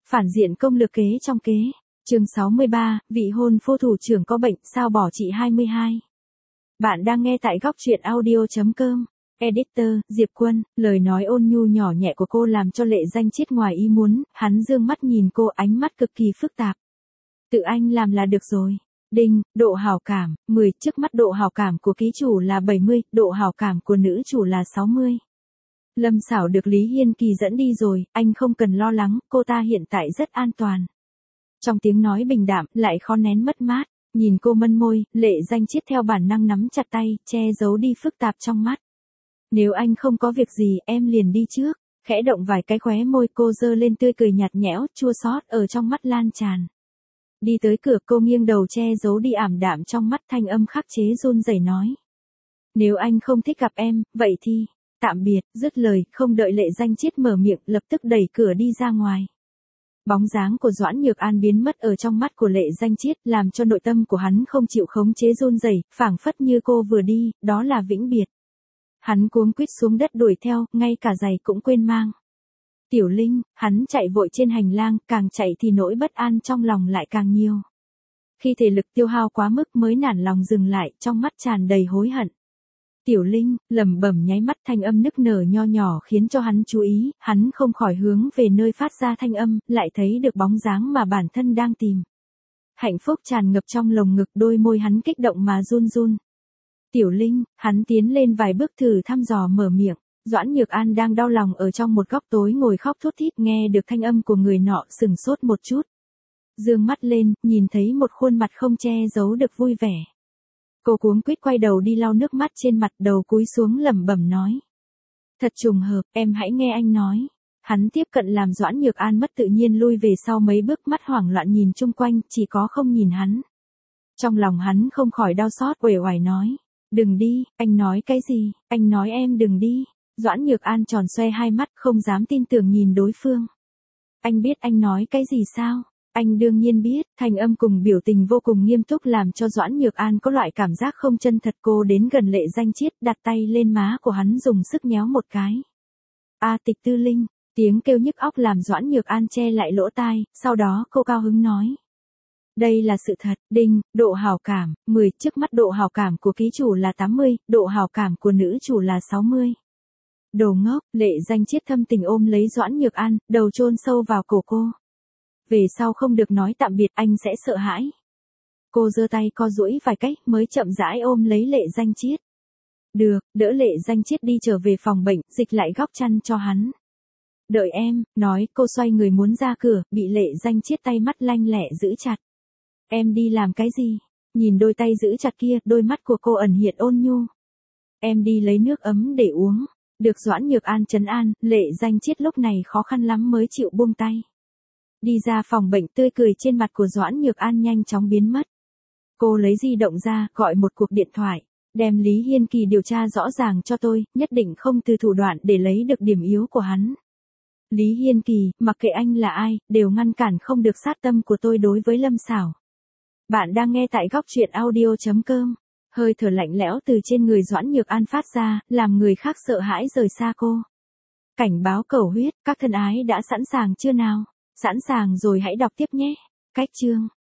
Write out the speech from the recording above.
Phản diện công lược kế trong kế. Chương 63, vị hôn phu thủ trưởng có bệnh, sao bỏ chị 22. Bạn đang nghe tại góc truyện audio.com. Editor, Diệp Quân, lời nói ôn nhu nhỏ nhẹ của cô làm cho Lệ Danh Chiết ngoài ý muốn, hắn dương mắt nhìn cô, ánh mắt cực kỳ phức tạp. Tự anh làm là được rồi. Đinh, độ hảo cảm, 10, trước mắt độ hảo cảm của ký chủ là 70, độ hảo cảm của nữ chủ là 60. Lâm Sảo được Lý Hiên Kỳ dẫn đi rồi, anh không cần lo lắng, cô ta hiện tại rất an toàn. Trong tiếng nói bình đạm, lại khó nén mất mát, nhìn cô mân môi, Lệ Danh Chiết theo bản năng nắm chặt tay, che giấu đi phức tạp trong mắt. Nếu anh không có việc gì, em liền đi trước, khẽ động vài cái khóe môi, cô giơ lên tươi cười nhạt nhẽo, chua xót ở trong mắt lan tràn. Đi tới cửa, cô nghiêng đầu che giấu đi ảm đạm trong mắt, thanh âm khắc chế run rẩy nói. Nếu anh không thích gặp em, vậy thì, tạm biệt, dứt lời, không đợi Lệ Danh Chiết mở miệng, lập tức đẩy cửa đi ra ngoài. Bóng dáng của Doãn Nhược An biến mất ở trong mắt của Lệ Danh Chiết, làm cho nội tâm của hắn không chịu khống chế run rẩy, phảng phất như cô vừa đi, đó là vĩnh biệt. Hắn cuống quýt xuống đất đuổi theo, ngay cả giày cũng quên mang. Tiểu Linh, hắn chạy vội trên hành lang, càng chạy thì nỗi bất an trong lòng lại càng nhiều. Khi thể lực tiêu hao quá mức mới nản lòng dừng lại, trong mắt tràn đầy hối hận. Tiểu Linh, lẩm bẩm nháy mắt, thanh âm nức nở nho nhỏ khiến cho hắn chú ý, hắn không khỏi hướng về nơi phát ra thanh âm, lại thấy được bóng dáng mà bản thân đang tìm. Hạnh phúc tràn ngập trong lồng ngực, đôi môi hắn kích động mà run run. Tiểu Linh, hắn tiến lên vài bước thử thăm dò mở miệng. Doãn Nhược An đang đau lòng ở trong một góc tối ngồi khóc thút thít, nghe được thanh âm của người nọ, sừng sốt một chút. Dương mắt lên, nhìn thấy một khuôn mặt không che giấu được vui vẻ. Cô cuống quýt quay đầu đi lau nước mắt trên mặt, đầu cúi xuống lẩm bẩm nói. Thật trùng hợp, em hãy nghe anh nói. Hắn tiếp cận làm Doãn Nhược An mất tự nhiên lui về sau mấy bước, mắt hoảng loạn nhìn chung quanh, chỉ có không nhìn hắn. Trong lòng hắn không khỏi đau xót, uể oải nói. Đừng đi, anh nói cái gì, anh nói em đừng đi. Doãn Nhược An tròn xoe hai mắt, không dám tin tưởng nhìn đối phương. Anh biết anh nói cái gì sao? Anh đương nhiên biết, thanh âm cùng biểu tình vô cùng nghiêm túc làm cho Doãn Nhược An có loại cảm giác không chân thật. Cô đến gần Lệ Danh Chiết, đặt tay lên má của hắn dùng sức nhéo một cái. A Tịch Tư Linh, tiếng kêu nhức óc làm Doãn Nhược An che lại lỗ tai, sau đó cô cao hứng nói. Đây là sự thật. Đinh, độ hảo cảm, 10, trước mắt độ hảo cảm của ký chủ là 80, độ hảo cảm của nữ chủ là 60. Đồ ngốc, Lệ Danh Chiết thâm tình ôm lấy Doãn Nhược An, đầu chôn sâu vào cổ cô. Về sau không được nói tạm biệt, anh sẽ sợ hãi. Cô giơ tay co duỗi vài cách mới chậm rãi ôm lấy Lệ Danh Chiết. Được, đỡ Lệ Danh Chiết đi trở về phòng bệnh, dịch lại góc chăn cho hắn. Đợi em, nói, cô xoay người muốn ra cửa, bị Lệ Danh Chiết tay mắt lanh lẹ giữ chặt. Em đi làm cái gì? Nhìn đôi tay giữ chặt kia, đôi mắt của cô ẩn hiện ôn nhu. Em đi lấy nước ấm để uống. Được Doãn Nhược An trấn an, Lệ Danh Chiết lúc này khó khăn lắm mới chịu buông tay. Đi ra phòng bệnh, tươi cười trên mặt của Doãn Nhược An nhanh chóng biến mất. Cô lấy di động ra, gọi một cuộc điện thoại. Đem Lý Hiên Kỳ điều tra rõ ràng cho tôi, nhất định không từ thủ đoạn để lấy được điểm yếu của hắn. Lý Hiên Kỳ, mặc kệ anh là ai, đều ngăn cản không được sát tâm của tôi đối với Lâm Sảo. Bạn đang nghe tại góc truyện audio.com. Hơi thở lạnh lẽo từ trên người Doãn Nhược An phát ra, làm người khác sợ hãi rời xa cô. Cảnh báo cầu huyết, các thân ái đã sẵn sàng chưa nào? Sẵn sàng rồi hãy đọc tiếp nhé. Cách chương.